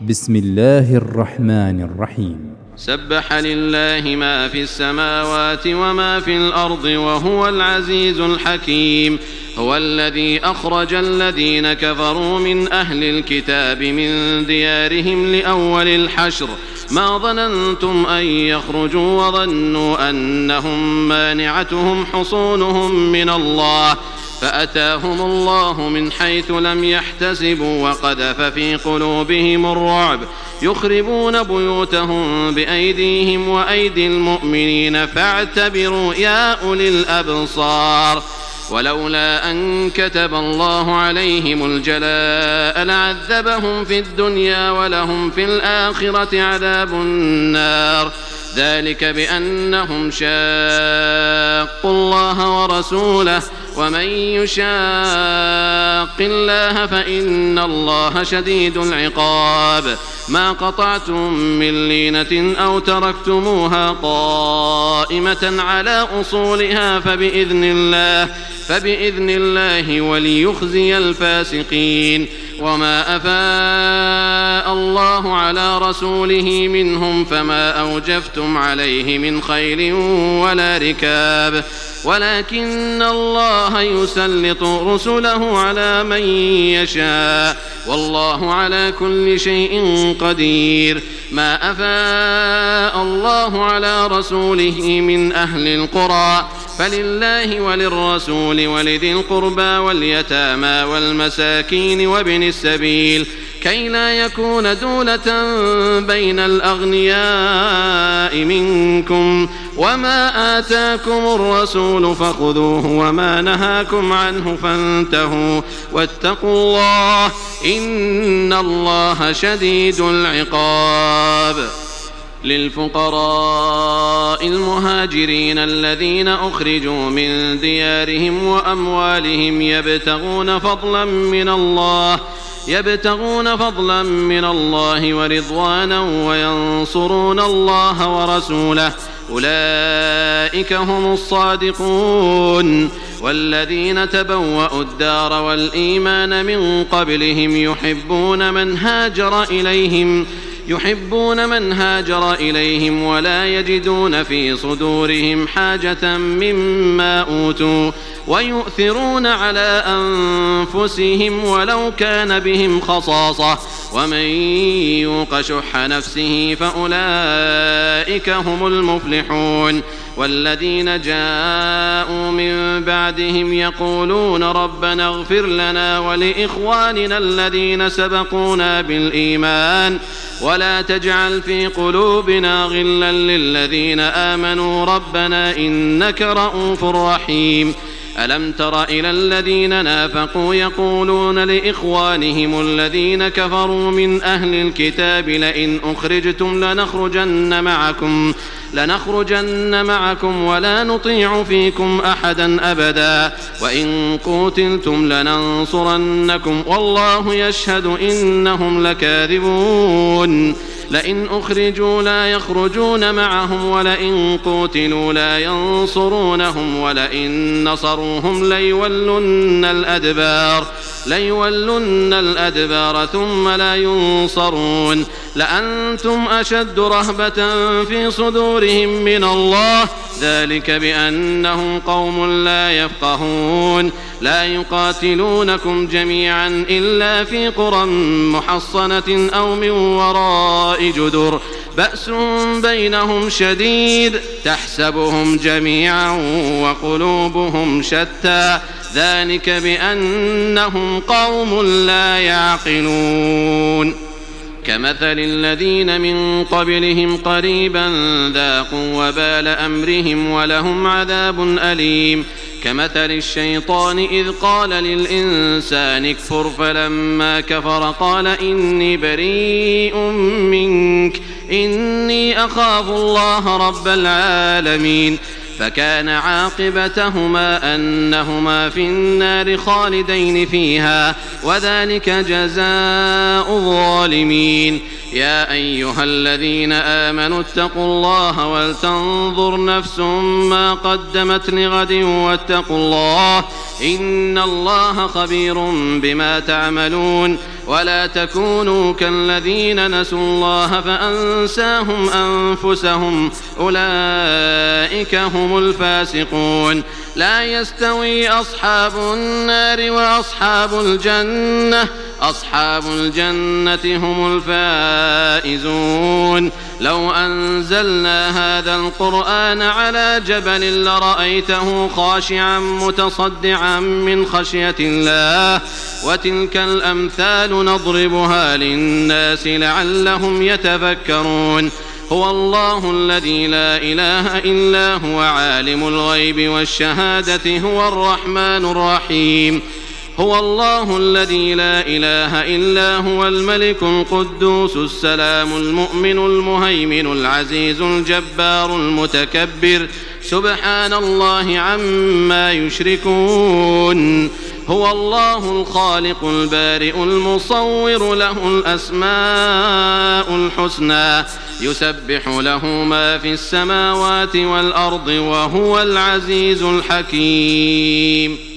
بسم الله الرحمن الرحيم. سبح لله ما في السماوات وما في الأرض وهو العزيز الحكيم. هو الذي أخرج الذين كفروا من أهل الكتاب من ديارهم لأول الحشر ما ظننتم أن يخرجوا وظنوا أنهم مانعتهم حصونهم من الله فأتاهم الله من حيث لم يحتسبوا وقذف في قلوبهم الرعب يخربون بيوتهم بأيديهم وأيدي المؤمنين فاعتبروا يا أولي الأبصار. ولولا أن كتب الله عليهم الجلاء لعذبهم في الدنيا ولهم في الآخرة عذاب النار ذلك بأنهم شاقوا الله ورسوله ومن يشاق الله فإن الله شديد العقاب. ما قطعتم من لينة أو تركتموها قائمة على أصولها فبإذن الله وليخزي الفاسقين. وما أفاء الله على رسوله منهم فما أوجفتم عليه من خيل ولا ركاب ولكن الله يسلط رسله على من يشاء والله على كل شيء قدير. ما أفاء الله على رسوله من أهل القرى فلله وللرسول ولذي القربى واليتامى والمساكين وابن السبيل كي لا يكون دولة بين الأغنياء منكم. وما آتاكم الرسول فخذوه وما نهاكم عنه فانتهوا واتقوا الله إن الله شديد العقاب. للفقراء المهاجرين الذين أخرجوا من ديارهم وأموالهم يبتغون فضلا من الله ورضوانا وينصرون الله ورسوله أولئك هم الصادقون. والذين تبوأوا الدار والإيمان من قبلهم يحبون من هاجر إليهم ولا يجدون في صدورهم حاجة مما أوتوا ويؤثرون على أنفسهم ولو كان بهم خصاصة ومن يوق شح نفسه فأولئك هم المفلحون. والذين جاءوا من بعدهم يقولون ربنا اغفر لنا ولإخواننا الذين سبقونا بالإيمان ولا تجعل في قلوبنا غلا للذين آمنوا ربنا إنك رؤوف رحيم. ألم تر إلى الذين نافقوا يقولون لإخوانهم الذين كفروا من أهل الكتاب لئن أخرجتم لنخرجن معكم ولا نطيع فيكم أحدا أبدا وإن قوتلتم لننصرنكم والله يشهد إنهم لكاذبون. لئن أخرجوا لا يخرجون معهم ولئن قوتلوا لا ينصرونهم ولئن نصروهم ليولن الأدبار ثم لا ينصرون. لأنتم أشد رهبة في صدورهم من الله ذلك بأنهم قوم لا يفقهون. لا يقاتلونكم جميعا إلا في قرى محصنة أو من وراء جدر بأس بينهم شديد تحسبهم جميعا وقلوبهم شتى ذلك بأنهم قوم لا يعقلون. كمثل الذين من قبلهم قريبا ذاقوا وبال أمرهم ولهم عذاب أليم. كمثل الشيطان إذ قال للإنسان اكفر فلما كفر قال إني بريء منك إني أخاف الله رب العالمين. فكان عاقبتهما أنهما في النار خالدين فيها وذلك جزاء الظالمين. يا أيها الذين آمنوا اتقوا الله ولتنظر نفس ما قدمت لغد واتقوا الله إن الله خبير بما تعملون ولا تكونوا كالذين نسوا الله فأنساهم أنفسهم أولئك هم الفاسقون لا يستوي أصحاب النار وأصحاب الجنة أصحاب الجنة هم الفائزون لو أنزلنا هذا القرآن على جبل لرأيته خاشعا متصدعا من خشية الله وتلك الأمثال نضربها للناس لعلهم يتفكرون هو الله الذي لا إله إلا هو عالم الغيب والشهادة هو الرحمن الرحيم هو الله الذي لا إله إلا هو الملك القدوس السلام المؤمن المهيمن العزيز الجبار المتكبر سبحان الله عما يشركون هو الله الخالق البارئ المصور له الأسماء الحسنى يسبح له ما في السماوات والأرض وهو العزيز الحكيم